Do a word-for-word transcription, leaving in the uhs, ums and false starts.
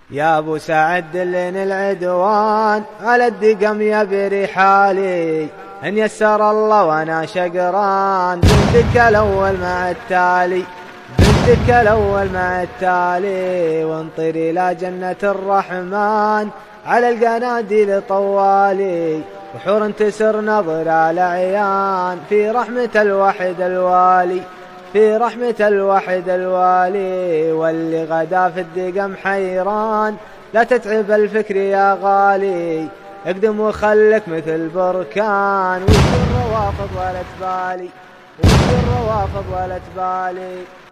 يا ابو سعد دلن العدوان على الدقم يبري حالي، ان يسر الله وانا شقران بنتك الاول مع التالي، بنتك الاول مع التالي، وانطر الى جنة الرحمن على القناديل طوالي، وحور تسر نظر على عيان في رحمة الوحد الوالي، في رحمة الوحد الوالي، واللي غدا في الدقم حيران لا تتعب الفكر يا غالي، اقدم وخلك مثل بركان وش الروافض ولا تبالي، وش الروافض ولا تبالي.